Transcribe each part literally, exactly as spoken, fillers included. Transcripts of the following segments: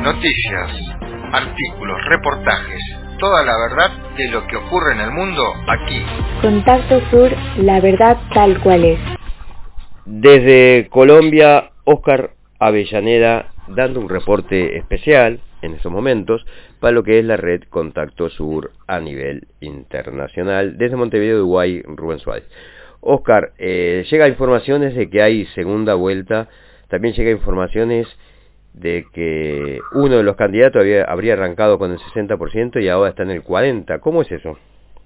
Noticias, artículos, reportajes, toda la verdad de lo que ocurre en el mundo aquí. Contacto Sur, la verdad tal cual es. Desde Colombia, Óscar Avellaneda dando un reporte especial en estos momentos para lo que es la red Contacto Sur a nivel internacional. Desde Montevideo, Uruguay, Rubén Suárez. Óscar, eh, llega informaciones de que hay segunda vuelta, también llega informaciones de que uno de los candidatos había, habría arrancado con el sesenta por ciento y ahora está en el cuarenta por ciento. ¿Cómo es eso?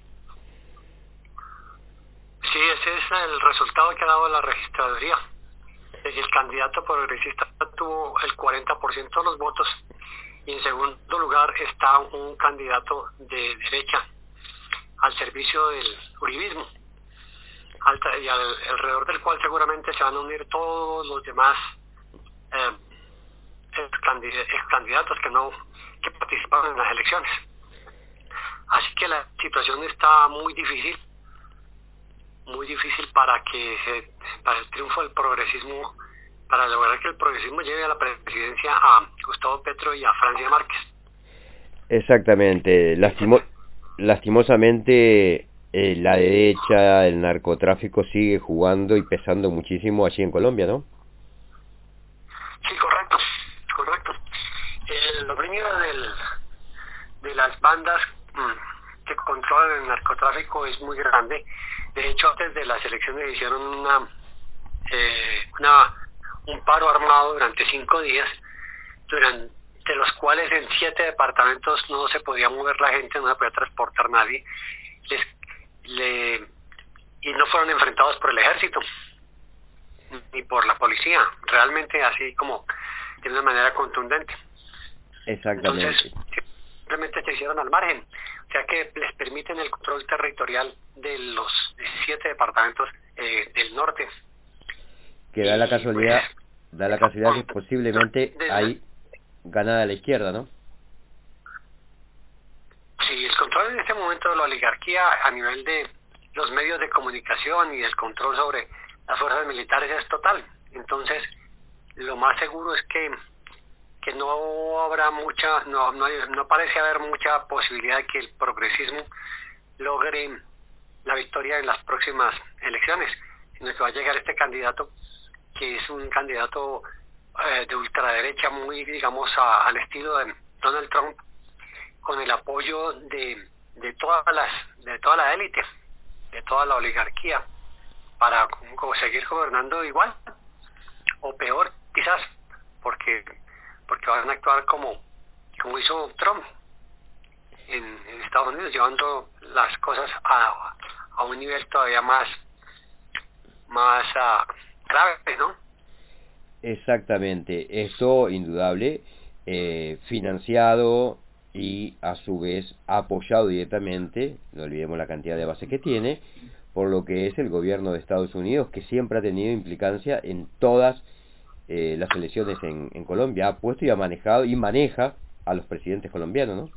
Sí, ese es el resultado que ha dado la registraduría. El candidato progresista tuvo el cuarenta por ciento de los votos y en segundo lugar está un candidato de derecha al servicio del uribismo, alta, y al, alrededor del cual seguramente se van a unir todos los demás eh, ex candidatos que no que participaron en las elecciones. Así que la situación está muy difícil, muy difícil para que se, para el triunfo del progresismo, para lograr que el progresismo llegue a la presidencia a Gustavo Petro y a Francia Márquez. Exactamente. Lastimo, lastimosamente eh, la derecha, el narcotráfico sigue jugando y pesando muchísimo allí en Colombia, ¿no? Sí, correcto, correcto. El dominio del, de las bandas mmm, que controlan el narcotráfico es muy grande. De hecho, antes de las elecciones hicieron una, eh, una un paro armado durante cinco días, durante los cuales en siete departamentos no se podía mover la gente, no se podía transportar nadie, les, le, y no fueron enfrentados por el ejército ni por la policía, realmente así como de una manera contundente. Exactamente. Entonces, simplemente se hicieron al margen, o sea que les permiten el control territorial de los siete departamentos eh, del norte. Que da la casualidad, pues, da la casualidad que posiblemente hay ganada la izquierda, ¿no? Sí, el control en este momento de la oligarquía a nivel de los medios de comunicación y el control sobre las fuerzas militares es total. Entonces, lo más seguro es que que no habrá mucha, no, no, no parece haber mucha posibilidad de que el progresismo logre la victoria en las próximas elecciones, sino que va a llegar este candidato que es un candidato eh, de ultraderecha muy, digamos, a, al estilo de Donald Trump, con el apoyo de, de todas las, de toda la élite, de toda la oligarquía, para como seguir gobernando igual, o peor quizás, porque porque van a actuar como, como hizo Trump en, en Estados Unidos, llevando las cosas a, a un nivel todavía más, más uh, grave, ¿no? Exactamente, esto indudable, eh, financiado y a su vez apoyado directamente, no olvidemos la cantidad de base que tiene, por lo que es el gobierno de Estados Unidos, que siempre ha tenido implicancia en todas eh, las elecciones en, en Colombia, ha puesto y ha manejado y maneja a los presidentes colombianos, ¿no?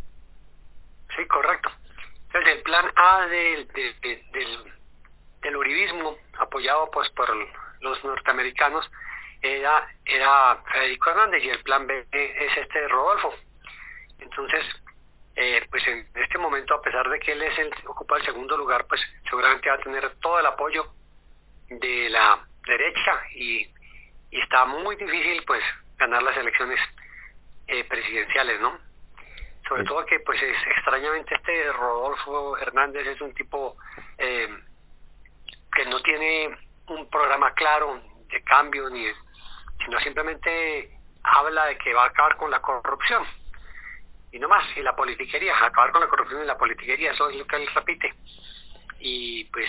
Sí, correcto. Entonces el plan A del, del, del, del uribismo, apoyado pues por los norteamericanos, era, era Federico Hernández, y el plan B es este de Rodolfo. Entonces, eh, pues en este momento, a pesar de que él es el, ocupa el segundo lugar, pues seguramente va a tener todo el apoyo de la derecha y, y está muy difícil pues ganar las elecciones eh, presidenciales, ¿no? Sobre todo que pues es, extrañamente este Rodolfo Hernández es un tipo eh, que no tiene un programa claro de cambio, ni sino simplemente habla de que va a acabar con la corrupción y no más, y la politiquería, acabar con la corrupción y la politiquería, eso es lo que él repite. Y pues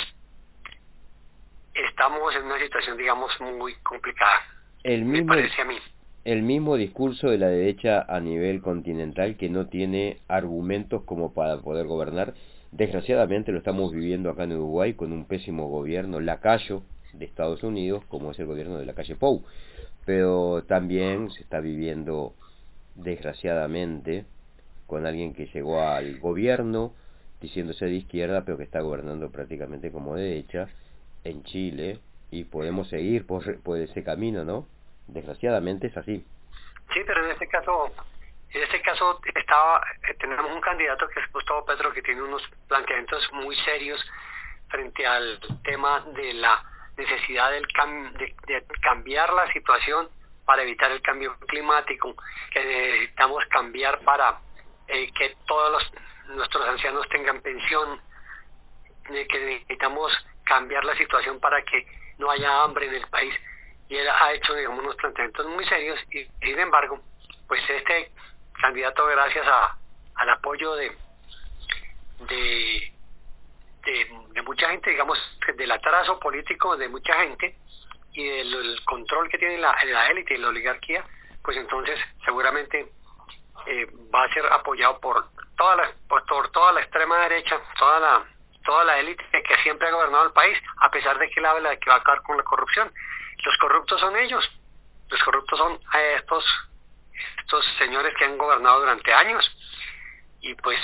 estamos en una situación, digamos, muy complicada, el mismo, me parece a mí. El mismo discurso de la derecha a nivel continental, que no tiene argumentos como para poder gobernar. Desgraciadamente lo estamos viviendo acá en Uruguay con un pésimo gobierno lacayo de Estados Unidos, como es el gobierno de la calle Pou. Pero también se está viviendo, desgraciadamente, con alguien que llegó al gobierno diciéndose de izquierda, pero que está gobernando prácticamente como de derecha en Chile, y podemos seguir por, por ese camino, ¿no? Desgraciadamente es así. Sí, pero en este caso, en este caso estaba, eh, tenemos un candidato que es Gustavo Petro, que tiene unos planteamientos muy serios frente al tema de la necesidad del cam de, de cambiar la situación para evitar el cambio climático, que necesitamos cambiar para eh, que todos los, nuestros ancianos tengan pensión, eh, que necesitamos cambiar la situación para que no haya hambre en el país. Y él ha hecho, digamos, unos planteamientos muy serios y, sin embargo, pues este candidato, gracias a, al apoyo de, de, de, de mucha gente, digamos, del atraso político de mucha gente y del el control que tiene la, la élite y la oligarquía, pues entonces seguramente eh, va a ser apoyado por toda la, por, por toda la extrema derecha, toda la toda la élite que siempre ha gobernado el país, a pesar de que él habla de que va a acabar con la corrupción. Los corruptos son ellos, los corruptos son eh, estos estos señores que han gobernado durante años, y pues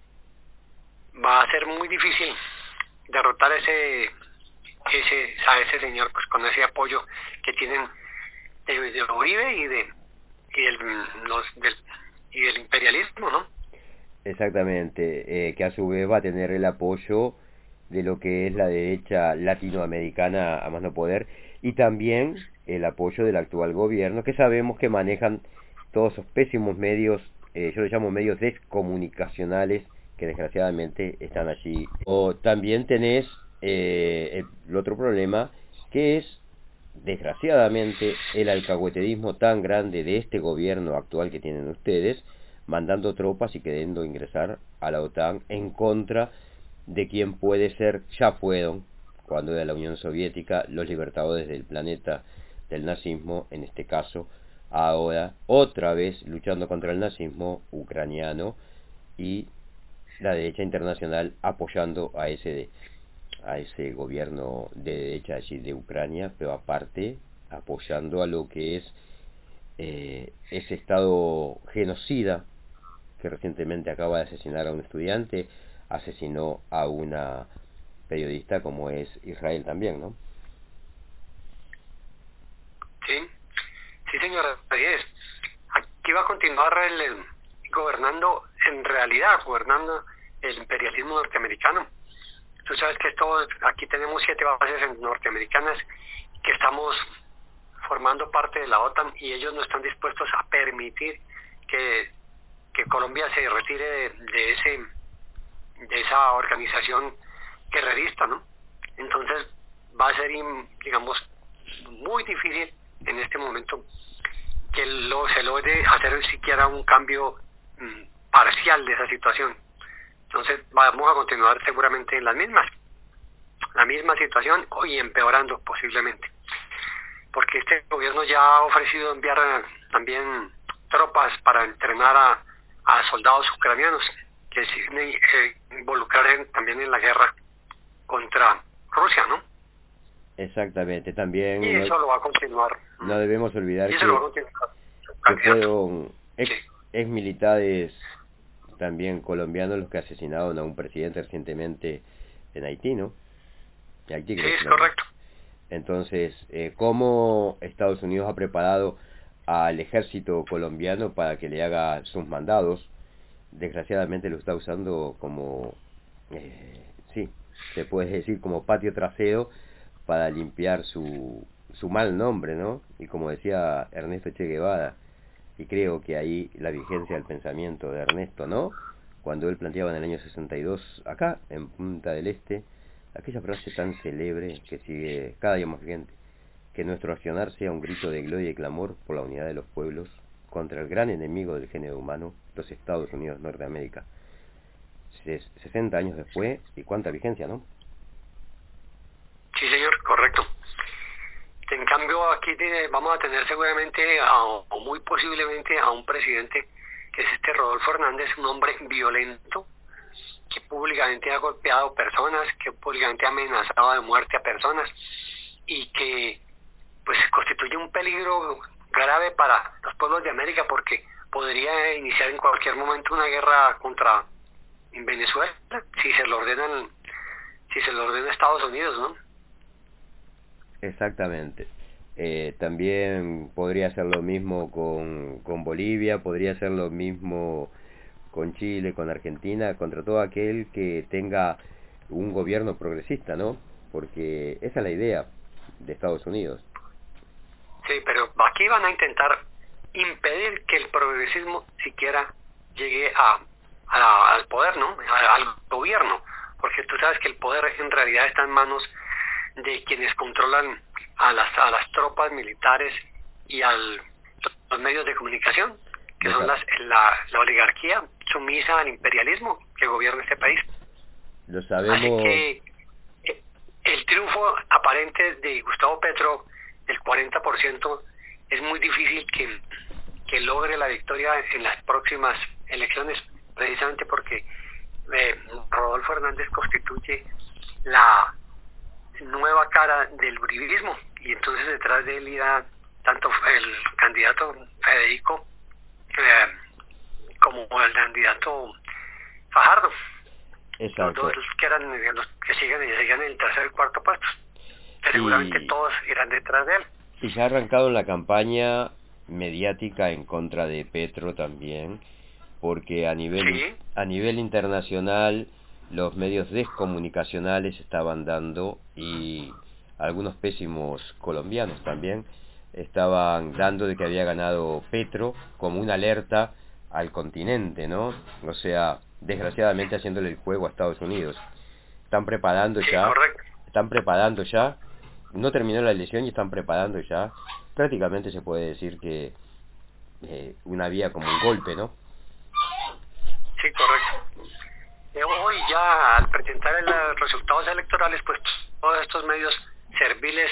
va a ser muy difícil derrotar ese ese a ese señor, pues con ese apoyo que tienen de, de Uribe y de y del, los, del y del imperialismo, ¿no? Exactamente, eh, que a su vez va a tener el apoyo de lo que es la derecha latinoamericana a más no poder, y también el apoyo del actual gobierno, que sabemos que manejan todos esos pésimos medios, eh, yo los llamo medios descomunicacionales, que desgraciadamente están allí. O también tenés eh, el otro problema, que es, desgraciadamente, el alcahueterismo tan grande de este gobierno actual que tienen ustedes, mandando tropas y queriendo ingresar a la OTAN en contra de quien puede ser, ya fueron, cuando era la Unión Soviética, los libertadores del planeta del nazismo, en este caso, ahora, otra vez, luchando contra el nazismo ucraniano, y la derecha internacional apoyando a ese, a ese gobierno de derecha allí de Ucrania, pero aparte, apoyando a lo que es eh, ese Estado genocida, que recientemente acaba de asesinar a un estudiante, asesinó a una periodista, como es Israel también, ¿no? Sí, sí señora, así es. Aquí va a continuar el, el, gobernando, en realidad, gobernando el imperialismo norteamericano. Tú sabes que esto, aquí tenemos siete bases norteamericanas que estamos formando parte de la OTAN, y ellos no están dispuestos a permitir que que Colombia se retire de, de ese de esa organización guerrerista, ¿no? Entonces va a ser, digamos, muy difícil en este momento que lo, se logre hacer siquiera un cambio mm, parcial de esa situación. Entonces vamos a continuar seguramente en las mismas, la misma situación, y empeorando posiblemente, porque este gobierno ya ha ofrecido enviar también tropas para entrenar a a soldados ucranianos que siguen eh, involucrarse también en la guerra contra Rusia, ¿no? Exactamente, también... Y eso no, lo va a continuar. No debemos olvidar y que, lo va a continuar que fueron ex, sí. ex militares también colombianos los que asesinaron a un presidente recientemente en Haití, ¿no? En Haití, sí, creo es que correcto. Entonces, eh, ¿cómo Estados Unidos ha preparado al ejército colombiano para que le haga sus mandados? Desgraciadamente lo está usando como, eh, sí, se puede decir como patio trasero para limpiar su, su mal nombre, ¿no? Y como decía Ernesto Che Guevara, y creo que ahí la vigencia del pensamiento de Ernesto, ¿no? Cuando él planteaba en el año sesenta y dos, acá, en Punta del Este, aquella frase tan célebre que sigue cada día más vigente: que nuestro accionar sea un grito de gloria y clamor por la unidad de los pueblos contra el gran enemigo del género humano, los Estados Unidos de Norteamérica. sesenta años después, y cuánta vigencia, ¿no? Sí, señor, correcto. En cambio, aquí te, vamos a tener seguramente, a, o muy posiblemente, a un presidente que es este Rodolfo Hernández, un hombre violento, que públicamente ha golpeado personas, que públicamente ha amenazado de muerte a personas, y que pues constituye un peligro grave para los pueblos de América, porque podría iniciar en cualquier momento una guerra contra en Venezuela si se lo ordenan si se lo ordena Estados Unidos, ¿no? Exactamente. Eh, también podría hacer lo mismo con, con Bolivia, podría hacer lo mismo con Chile, con Argentina, contra todo aquel que tenga un gobierno progresista, ¿no? Porque esa es la idea de Estados Unidos. Sí, pero aquí van a intentar impedir que el progresismo siquiera llegue a, a al poder, ¿no? A, al gobierno, porque tú sabes que el poder en realidad está en manos de quienes controlan a las a las tropas militares y a los medios de comunicación, que son las, la, la oligarquía sumisa al imperialismo que gobierna este país. Lo sabemos. Así que eh, el triunfo aparente de Gustavo Petro, el cuarenta por ciento, es muy difícil que, que logre la victoria en las próximas elecciones, precisamente porque eh, Rodolfo Hernández constituye la nueva cara del uribismo, y entonces detrás de él irá tanto el candidato Federico eh, como el candidato Fajardo. Exacto. Los dos que eran los que siguen y siguen en el tercer y cuarto puesto, que seguramente y, todos irán detrás de él. Y ya ha arrancado la campaña mediática en contra de Petro también, porque a nivel sí. a nivel internacional los medios descomunicacionales estaban dando, y algunos pésimos colombianos también estaban dando, de que había ganado Petro, como una alerta al continente, ¿no? O sea, desgraciadamente haciéndole el juego a Estados Unidos. Están preparando sí, ya, correcto. están preparando ya, no terminó la elección y están preparando ya, prácticamente se puede decir que eh, una vía como un golpe, ¿no? Sí, correcto. Hoy ya al presentar los resultados electorales, pues todos estos medios serviles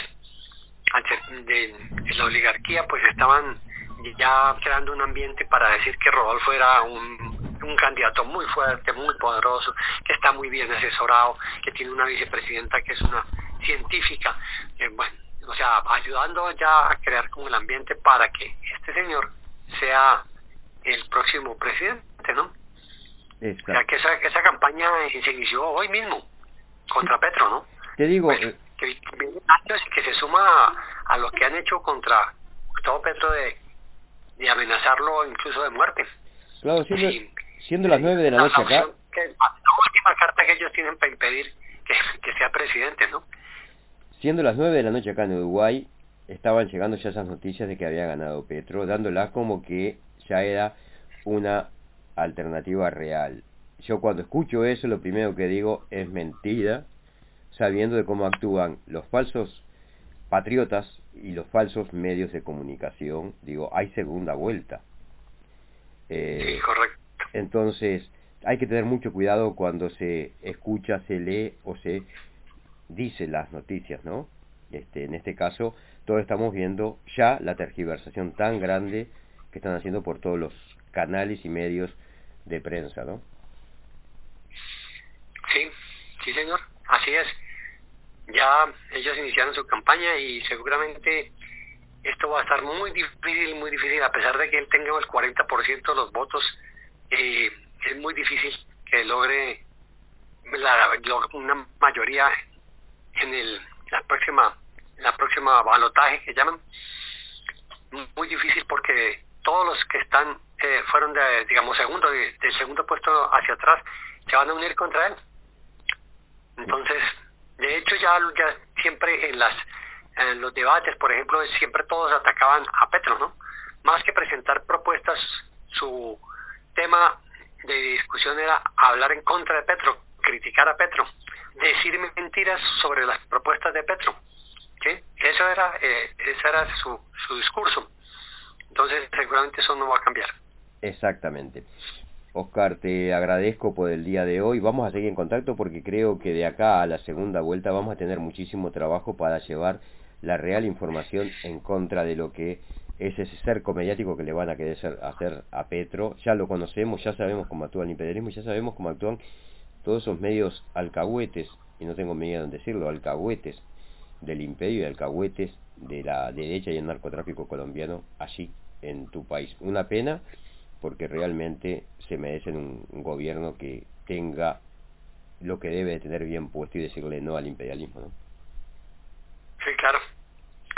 de, de la oligarquía pues estaban ya creando un ambiente para decir que Rodolfo era un, un candidato muy fuerte, muy poderoso, que está muy bien asesorado, que tiene una vicepresidenta que es una científica, eh, bueno, o sea, ayudando ya a crear como el ambiente para que este señor sea el próximo presidente, ¿no? Exacto. O sea, que esa, esa campaña se inició hoy mismo contra Petro, ¿no? Te digo... Pues, eh... que, que se suma a, a lo que han hecho contra Gustavo Petro de, de amenazarlo incluso de muerte. Claro, siendo, sí, siendo las nueve de la, la noche acá... Que, la última carta que ellos tienen para impedir que, que sea presidente, ¿no? Siendo las nueve de la noche acá en Uruguay, estaban llegando ya esas noticias de que había ganado Petro, dándola como que ya era una alternativa real. Yo cuando escucho eso, lo primero que digo es mentira, sabiendo de cómo actúan los falsos patriotas y los falsos medios de comunicación. Digo, hay segunda vuelta. Eh, sí, correcto. Entonces, hay que tener mucho cuidado cuando se escucha, se lee o se dice las noticias, ¿no? Este, en este caso, todos estamos viendo ya la tergiversación tan grande que están haciendo por todos los canales y medios de prensa, ¿no? Sí, sí señor, así es. Ya ellos iniciaron su campaña y seguramente esto va a estar muy difícil, muy difícil, a pesar de que él tenga el cuarenta por ciento de los votos, eh, es muy difícil que logre la, una mayoría en el la próxima la próxima balotaje que llaman. Muy difícil porque todos los que están eh, fueron de, digamos, segundo del segundo puesto hacia atrás se van a unir contra él. Entonces, de hecho ya, ya siempre en las en los debates, por ejemplo, siempre todos atacaban a Petro, ¿no? Más que presentar propuestas, su tema de discusión era hablar en contra de Petro, criticar a Petro, decir mentiras sobre las propuestas de Petro, ¿sí? Eso era, eh, ese era su, su discurso. Entonces, seguramente eso no va a cambiar. Exactamente. Oscar, te agradezco por el día de hoy. Vamos a seguir en contacto porque creo que de acá a la segunda vuelta vamos a tener muchísimo trabajo para llevar la real información en contra de lo que es ese cerco mediático que le van a querer hacer a Petro. Ya lo conocemos, ya sabemos cómo actúa el imperialismo, ya sabemos cómo actúan todos esos medios alcahuetes, y no tengo miedo en decirlo, alcahuetes del imperio y alcahuetes de la derecha y el narcotráfico colombiano allí en tu país. Una pena, porque realmente se merecen un, un gobierno que tenga lo que debe de tener bien puesto y decirle no al imperialismo, ¿no? Sí, claro.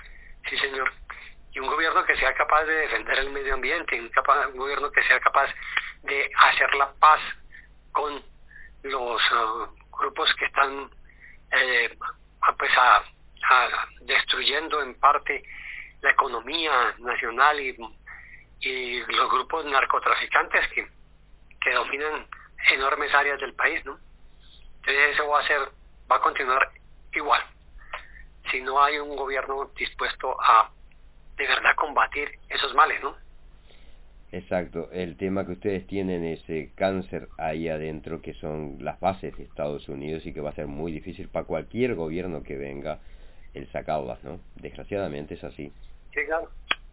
Sí, señor. Y un gobierno que sea capaz de defender el medio ambiente, un, capaz, un gobierno que sea capaz de hacer la paz con los uh, grupos que están eh, pues a, a, destruyendo en parte la economía nacional y, y los grupos narcotraficantes que, que dominan enormes áreas del país, ¿no? Entonces eso va a ser, va a continuar igual si no hay un gobierno dispuesto a de verdad combatir esos males, ¿no? Exacto, el tema que ustedes tienen ese cáncer ahí adentro, que son las bases de Estados Unidos, y que va a ser muy difícil para cualquier gobierno que venga el sacarlas, ¿no? Desgraciadamente es así. Sí, claro.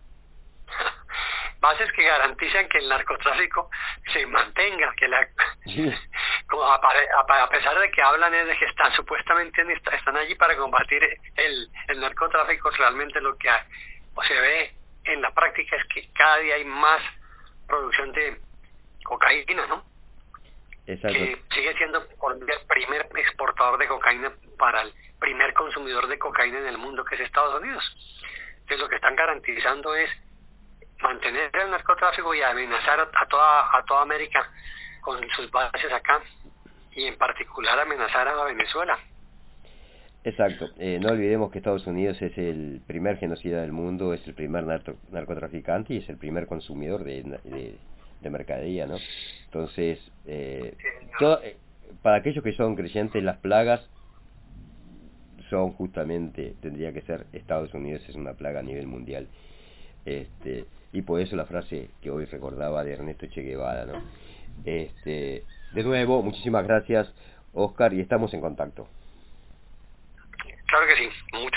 Bases que garantizan que el narcotráfico se mantenga, que la Sí. como a, a, a pesar de que hablan de que están supuestamente están allí para combatir el, el narcotráfico, realmente lo que hay, o se ve en la práctica es que cada día hay más producción de cocaína, ¿no? Exacto. Que sigue siendo Colombia el primer exportador de cocaína para el primer consumidor de cocaína en el mundo, que es Estados Unidos. Entonces lo que están garantizando es mantener el narcotráfico y amenazar a toda a toda América con sus bases acá, y en particular amenazar a Venezuela. Exacto, eh, no olvidemos que Estados Unidos es el primer genocida del mundo, es el primer narco, narcotraficante y es el primer consumidor de, de, de mercadería, ¿no? Entonces, eh, todo, eh, para aquellos que son creyentes, las plagas son justamente, tendría que ser, Estados Unidos es una plaga a nivel mundial. Este, y por eso la frase que hoy recordaba de Ernesto Che Guevara, ¿no? Este, de nuevo, muchísimas gracias, Oscar, y estamos en contacto. Claro que sí. Muchas